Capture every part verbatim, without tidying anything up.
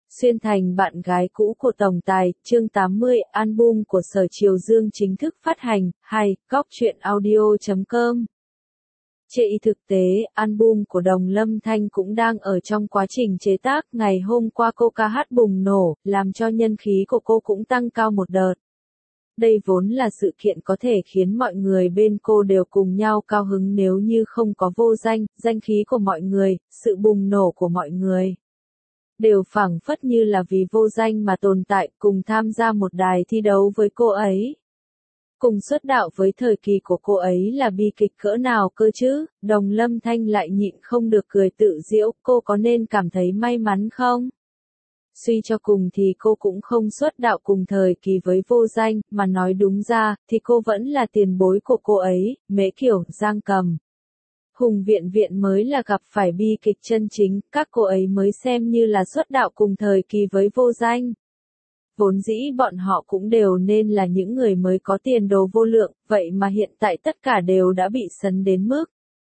Xuyên thành bạn gái cũ của tổng tài, chương tám mươi, album của Sở Triều Dương chính thức phát hành, hay, góc truyện audio chấm com. Chê y thực tế, album của Đồng Lâm Thanh cũng đang ở trong quá trình chế tác, ngày hôm qua cô ca hát bùng nổ, làm cho nhân khí của cô cũng tăng cao một đợt. Đây vốn là sự kiện có thể khiến mọi người bên cô đều cùng nhau cao hứng nếu như không có Vô Danh, danh khí của mọi người, sự bùng nổ của mọi người đều phảng phất như là vì Vô Danh mà tồn tại, cùng tham gia một đài thi đấu với cô ấy. Cùng xuất đạo với thời kỳ của cô ấy là bi kịch cỡ nào cơ chứ, Đồng Lâm Thanh lại nhịn không được cười tự giễu, cô có nên cảm thấy may mắn không? Suy cho cùng thì cô cũng không xuất đạo cùng thời kỳ với Vô Danh, mà nói đúng ra, thì cô vẫn là tiền bối của cô ấy, Mễ Kiều, Giang Cầm. Hùng Viện Viện mới là gặp phải bi kịch chân chính, các cô ấy mới xem như là xuất đạo cùng thời kỳ với Vô Danh. Vốn dĩ bọn họ cũng đều nên là những người mới có tiền đồ vô lượng, vậy mà hiện tại tất cả đều đã bị sấn đến mức.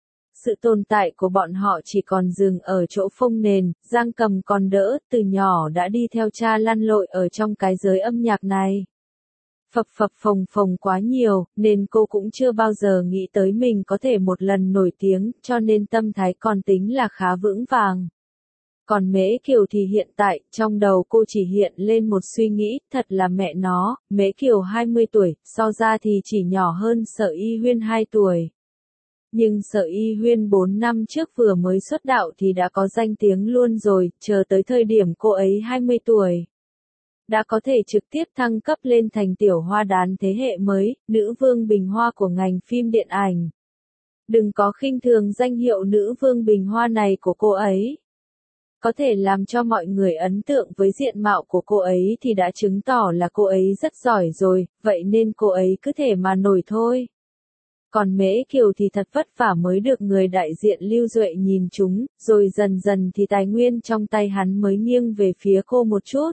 Sự tồn tại của bọn họ chỉ còn dừng ở chỗ phông nền, Giang Cầm còn đỡ, từ nhỏ đã đi theo cha lăn lội ở trong cái giới âm nhạc này. Phập phập phồng phồng quá nhiều, nên cô cũng chưa bao giờ nghĩ tới mình có thể một lần nổi tiếng, cho nên tâm thái còn tính là khá vững vàng. Còn Mễ Kiều thì hiện tại, trong đầu cô chỉ hiện lên một suy nghĩ, thật là mẹ nó, Mễ Kiều hai mươi tuổi, so ra thì chỉ nhỏ hơn Sở Y Huyên hai tuổi. Nhưng Sở Y Huyên bốn năm trước vừa mới xuất đạo thì đã có danh tiếng luôn rồi, chờ tới thời điểm cô ấy hai mươi tuổi. Đã có thể trực tiếp thăng cấp lên thành tiểu hoa đán thế hệ mới, nữ vương bình hoa của ngành phim điện ảnh. Đừng có khinh thường danh hiệu nữ vương bình hoa này của cô ấy. Có thể làm cho mọi người ấn tượng với diện mạo của cô ấy thì đã chứng tỏ là cô ấy rất giỏi rồi, vậy nên cô ấy cứ thể mà nổi thôi. Còn Mễ Kiều thì thật vất vả mới được người đại diện Lưu Duệ nhìn trúng, rồi dần dần thì tài nguyên trong tay hắn mới nghiêng về phía cô một chút.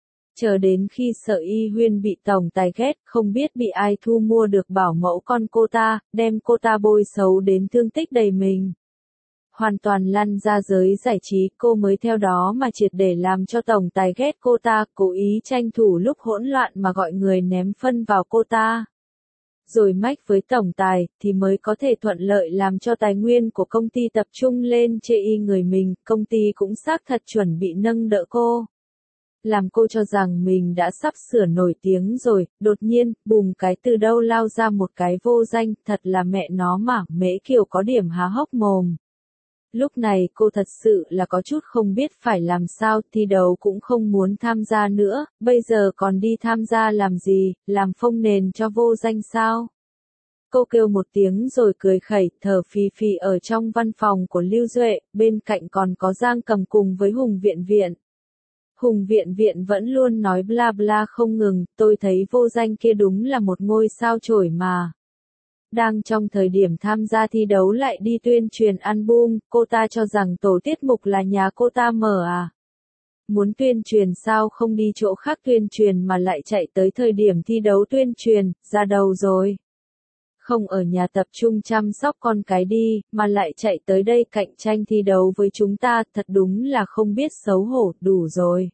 Chờ đến khi Sở Y Huyên bị tổng tài ghét, không biết bị ai thu mua được bảo mẫu con cô ta, đem cô ta bôi xấu đến thương tích đầy mình. Hoàn toàn lăn ra giới giải trí, cô mới theo đó mà triệt để làm cho tổng tài ghét cô ta, cố ý tranh thủ lúc hỗn loạn mà gọi người ném phân vào cô ta. Rồi mách với tổng tài, thì mới có thể thuận lợi làm cho tài nguyên của công ty tập trung lên chê y người mình, công ty cũng xác thật chuẩn bị nâng đỡ cô. Làm cô cho rằng mình đã sắp sửa nổi tiếng rồi, đột nhiên, bùm cái từ đâu lao ra một cái Vô Danh, thật là mẹ nó mà, Mễ Kiều có điểm há hốc mồm. Lúc này cô thật sự là có chút không biết phải làm sao, thi đấu cũng không muốn tham gia nữa, bây giờ còn đi tham gia làm gì, làm phông nền cho Vô Danh sao? Cô kêu một tiếng rồi cười khẩy, thở phì phì ở trong văn phòng của Lưu Duệ, bên cạnh còn có Giang Cầm cùng với Hùng Viện Viện. Hùng Viện Viện vẫn luôn nói bla bla không ngừng, tôi thấy Vô Danh kia đúng là một ngôi sao chổi mà. Đang trong thời điểm tham gia thi đấu lại đi tuyên truyền album, cô ta cho rằng tổ tiết mục là nhà cô ta mở à. Muốn tuyên truyền sao không đi chỗ khác tuyên truyền mà lại chạy tới thời điểm thi đấu tuyên truyền, ra đầu rồi. Không ở nhà tập trung chăm sóc con cái đi, mà lại chạy tới đây cạnh tranh thi đấu với chúng ta, thật đúng là không biết xấu hổ, đủ rồi.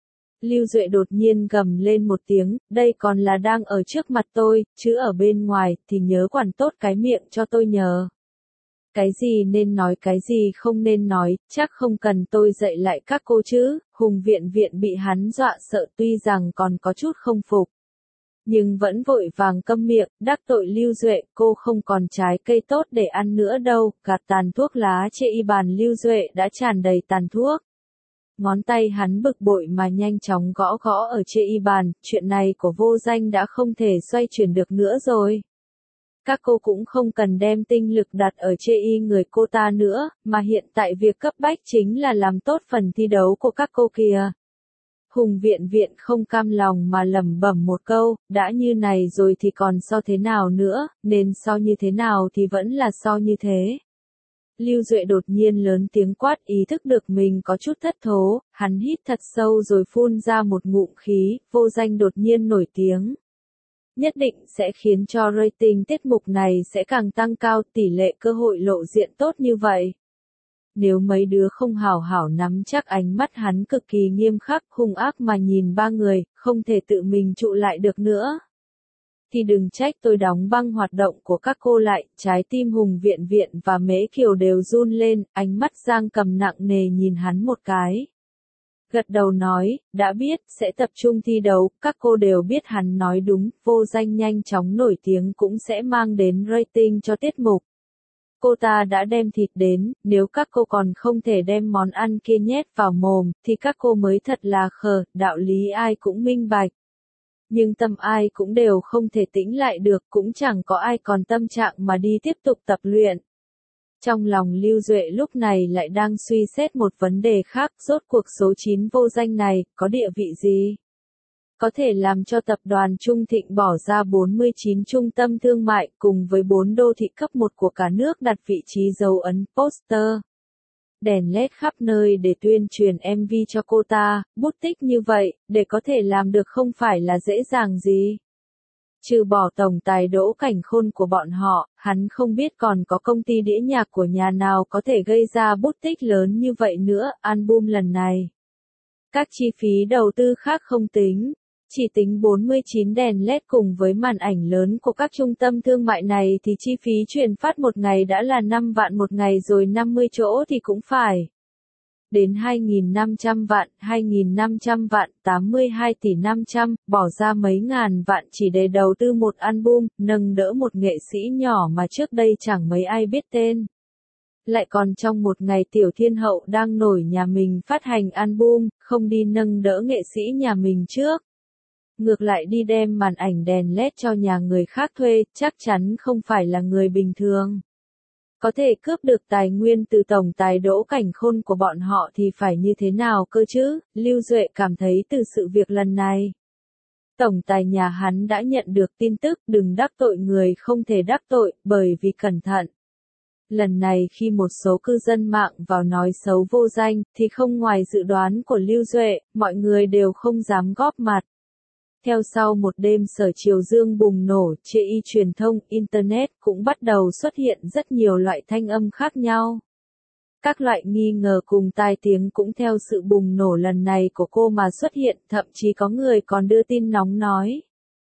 Lưu Duệ đột nhiên gầm lên một tiếng, đây còn là đang ở trước mặt tôi, chứ ở bên ngoài, thì nhớ quản tốt cái miệng cho tôi nhờ. Cái gì nên nói cái gì không nên nói, chắc không cần tôi dạy lại các cô chứ, Hùng Viện Viện bị hắn dọa sợ tuy rằng còn có chút không phục. Nhưng vẫn vội vàng câm miệng, đắc tội Lưu Duệ, cô không còn trái cây tốt để ăn nữa đâu, gạt tàn thuốc lá chê y bàn Lưu Duệ đã tràn đầy tàn thuốc. Ngón tay hắn bực bội mà nhanh chóng gõ gõ ở chê y bàn, chuyện này của Vô Danh đã không thể xoay chuyển được nữa rồi. Các cô cũng không cần đem tinh lực đặt ở chê y người cô ta nữa, mà hiện tại việc cấp bách chính là làm tốt phần thi đấu của các cô kìa. Hùng Viện Viện không cam lòng mà lẩm bẩm một câu, đã như này rồi thì còn so thế nào nữa, nên so như thế nào thì vẫn là so như thế. Lưu Duệ đột nhiên lớn tiếng quát, ý thức được mình có chút thất thố, hắn hít thật sâu rồi phun ra một ngụm khí, Vô Danh đột nhiên nổi tiếng. Nhất định sẽ khiến cho rating tiết mục này sẽ càng tăng cao, tỷ lệ cơ hội lộ diện tốt như vậy. Nếu mấy đứa không hào hảo nắm chắc, ánh mắt hắn cực kỳ nghiêm khắc, hung ác mà nhìn ba người, không thể tự mình trụ lại được nữa. Thì đừng trách tôi đóng băng hoạt động của các cô lại. Trái tim Hùng Viện Viện và Mễ Kiều đều run lên, ánh mắt Giang Cầm nặng nề nhìn hắn một cái. Gật đầu nói, đã biết, sẽ tập trung thi đấu. Các cô đều biết hắn nói đúng, Vô Danh nhanh chóng nổi tiếng cũng sẽ mang đến rating cho tiết mục. Cô ta đã đem thịt đến, nếu các cô còn không thể đem món ăn kia nhét vào mồm, thì các cô mới thật là khờ, đạo lý ai cũng minh bạch. Nhưng tâm ai cũng đều không thể tĩnh lại được, cũng chẳng có ai còn tâm trạng mà đi tiếp tục tập luyện. Trong lòng Lưu Duệ lúc này lại đang suy xét một vấn đề khác, rốt cuộc số chín Vô Danh này, có địa vị gì? Có thể làm cho tập đoàn Trung Thịnh bỏ ra bốn mươi chín trung tâm thương mại cùng với bốn đô thị cấp một của cả nước đặt vị trí dấu ấn, poster, đèn led khắp nơi để tuyên truyền em vê cho cô ta, bút tích như vậy, để có thể làm được không phải là dễ dàng gì. Trừ bỏ tổng tài Đỗ Cảnh Khôn của bọn họ, hắn không biết còn có công ty đĩa nhạc của nhà nào có thể gây ra bút tích lớn như vậy nữa. Album lần này, các chi phí đầu tư khác không tính, chỉ tính bốn mươi chín đèn led cùng với màn ảnh lớn của các trung tâm thương mại này thì chi phí truyền phát một ngày đã là năm vạn một ngày rồi, năm mươi chỗ thì cũng phải đến hai nghìn năm trăm vạn, hai nghìn năm trăm vạn, tám mươi hai tỷ năm trăm, bỏ ra mấy ngàn vạn chỉ để đầu tư một album, nâng đỡ một nghệ sĩ nhỏ mà trước đây chẳng mấy ai biết tên. Lại còn trong một ngày Tiểu Thiên Hậu đang nổi nhà mình phát hành album, không đi nâng đỡ nghệ sĩ nhà mình trước. Ngược lại đi đem màn ảnh đèn led cho nhà người khác thuê, chắc chắn không phải là người bình thường. Có thể cướp được tài nguyên từ tổng tài Đỗ Cảnh Khôn của bọn họ thì phải như thế nào cơ chứ? Lưu Duệ cảm thấy từ sự việc lần này, tổng tài nhà hắn đã nhận được tin tức đừng đắc tội người không thể đắc tội, bởi vì cẩn thận. Lần này khi một số cư dân mạng vào nói xấu Vô Danh, thì không ngoài dự đoán của Lưu Duệ, mọi người đều không dám góp mặt. Theo sau một đêm Sở Triều Dương bùng nổ, chê y truyền thông, Internet cũng bắt đầu xuất hiện rất nhiều loại thanh âm khác nhau. Các loại nghi ngờ cùng tai tiếng cũng theo sự bùng nổ lần này của cô mà xuất hiện, thậm chí có người còn đưa tin nóng nói.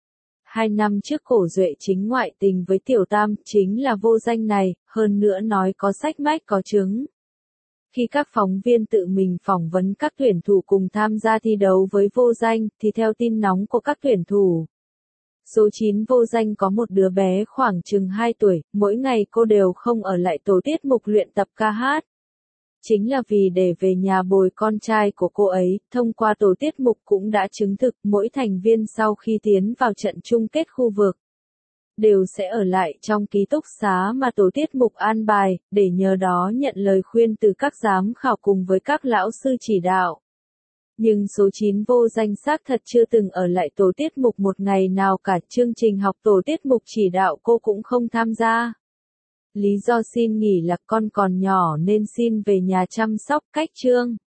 Hai năm trước Cổ Duệ chính ngoại tình với Tiểu Tam, chính là Vô Danh này, hơn nữa nói có sách mách có chứng. Khi các phóng viên tự mình phỏng vấn các tuyển thủ cùng tham gia thi đấu với Vô Danh, thì theo tin nóng của các tuyển thủ, số chín Vô Danh có một đứa bé khoảng chừng hai tuổi, mỗi ngày cô đều không ở lại tổ tiết mục luyện tập ca hát. Chính là vì để về nhà bồi con trai của cô ấy, thông qua tổ tiết mục cũng đã chứng thực mỗi thành viên sau khi tiến vào trận chung kết khu vực, đều sẽ ở lại trong ký túc xá mà tổ tiết mục an bài, để nhờ đó nhận lời khuyên từ các giám khảo cùng với các lão sư chỉ đạo. Nhưng số chín Vô Danh xác thật chưa từng ở lại tổ tiết mục một ngày nào cả, chương trình học tổ tiết mục chỉ đạo cô cũng không tham gia. Lý do xin nghỉ là con còn nhỏ nên xin về nhà chăm sóc cách chương.